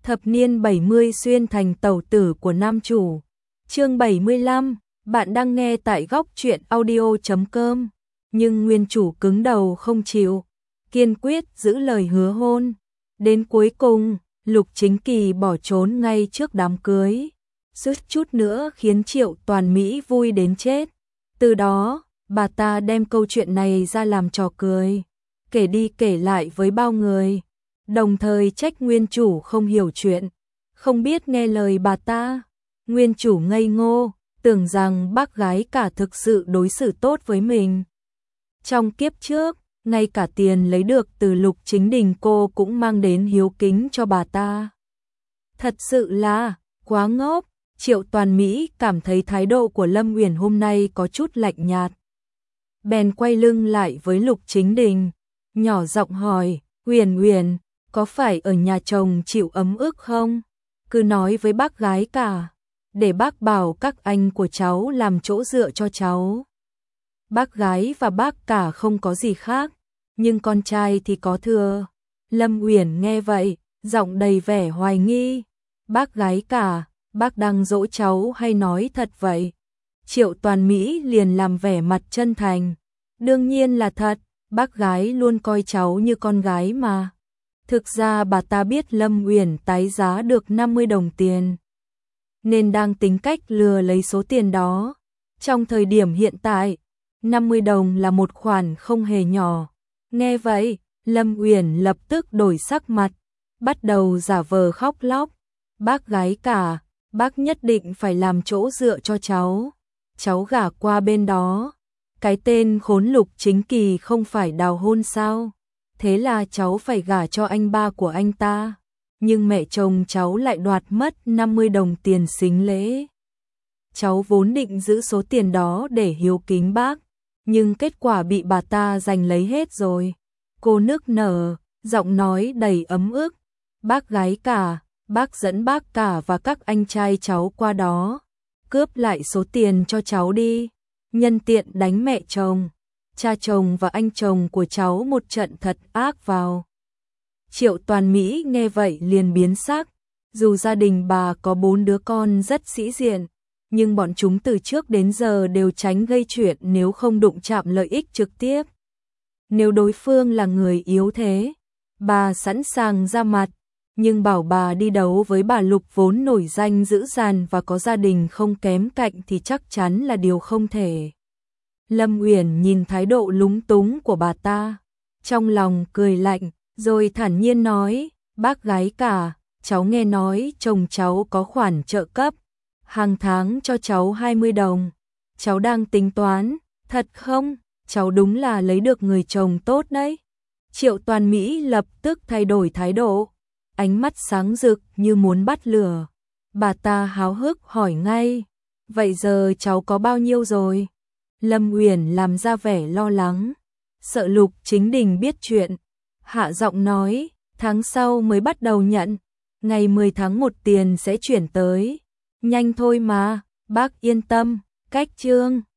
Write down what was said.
Thập niên 70 xuyên thành tẩu tử của nam chủ. Chương 75, bạn đang nghe tại góc truyện audio.com. Nhưng nguyên chủ cứng đầu không chịu, kiên quyết giữ lời hứa hôn. Đến cuối cùng, Lục Chính Kỳ bỏ trốn ngay trước đám cưới, suýt chút nữa khiến Triệu Toàn Mỹ vui đến chết. Từ đó, bà ta đem câu chuyện này ra làm trò cười, kể đi kể lại với bao người, đồng thời trách nguyên chủ không hiểu chuyện, không biết nghe lời bà ta. Nguyên chủ ngây ngô, tưởng rằng bác gái cả thực sự đối xử tốt với mình. Trong kiếp trước, ngay cả tiền lấy được từ Lục Chính Đình cô cũng mang đến hiếu kính cho bà ta. Thật sự là quá ngốc. Triệu Toàn Mỹ cảm thấy thái độ của Lâm Uyển hôm nay có chút lạnh nhạt. Bèn quay lưng lại với Lục Chính Đình, nhỏ giọng hỏi, Uyển Uyển, có phải ở nhà chồng chịu ấm ức không? Cứ nói với bác gái cả, để bác bảo các anh của cháu làm chỗ dựa cho cháu. Bác gái và bác cả không có gì khác, nhưng con trai thì có thừa. Lâm Uyển nghe vậy, giọng đầy vẻ hoài nghi. Bác gái cả, bác đang dỗ cháu hay nói thật vậy? Triệu Toàn Mỹ liền làm vẻ mặt chân thành. Đương nhiên là thật, bác gái luôn coi cháu như con gái mà. Thực ra bà ta biết Lâm Uyển tái giá được 50 đồng tiền, nên đang tính cách lừa lấy số tiền đó. Trong thời điểm hiện tại, 50 đồng là một khoản không hề nhỏ. Nghe vậy, Lâm Uyển lập tức đổi sắc mặt, bắt đầu giả vờ khóc lóc. Bác gái cả, bác nhất định phải làm chỗ dựa cho cháu. Cháu gả qua bên đó, cái tên khốn Lục Chính Kỳ không phải đào hôn sao? Thế là cháu phải gả cho anh ba của anh ta. Nhưng mẹ chồng cháu lại đoạt mất 50 đồng tiền sính lễ. Cháu vốn định giữ số tiền đó để hiếu kính bác, nhưng kết quả bị bà ta giành lấy hết rồi. Cô nức nở, giọng nói đầy ấm ức. Bác gái cả, bác dẫn bác cả và các anh trai cháu qua đó, cướp lại số tiền cho cháu đi, nhân tiện đánh mẹ chồng, cha chồng và anh chồng của cháu một trận thật ác vào. Triệu Toàn Mỹ nghe vậy liền biến sắc. Dù gia đình bà có 4 đứa con rất sĩ diện, nhưng bọn chúng từ trước đến giờ đều tránh gây chuyện nếu không đụng chạm lợi ích trực tiếp. Nếu đối phương là người yếu thế, bà sẵn sàng ra mặt, nhưng bảo bà đi đấu với bà Lục vốn nổi danh dữ dằn và có gia đình không kém cạnh thì chắc chắn là điều không thể. Lâm Uyển nhìn thái độ lúng túng của bà ta, trong lòng cười lạnh, rồi thản nhiên nói, bác gái cả, cháu nghe nói chồng cháu có khoản trợ cấp, hàng tháng cho cháu 20 đồng. Cháu đang tính toán, thật không? Cháu đúng là lấy được người chồng tốt đấy. Triệu Toàn Mỹ lập tức thay đổi thái độ, ánh mắt sáng rực như muốn bắt lửa. Bà ta háo hức hỏi ngay, vậy giờ cháu có bao nhiêu rồi? Lâm Uyển làm ra vẻ lo lắng, sợ Lục Chính Đình biết chuyện, hạ giọng nói, tháng sau mới bắt đầu nhận, ngày 10 tháng 1 tiền sẽ chuyển tới. Nhanh thôi mà, bác yên tâm, cách chương.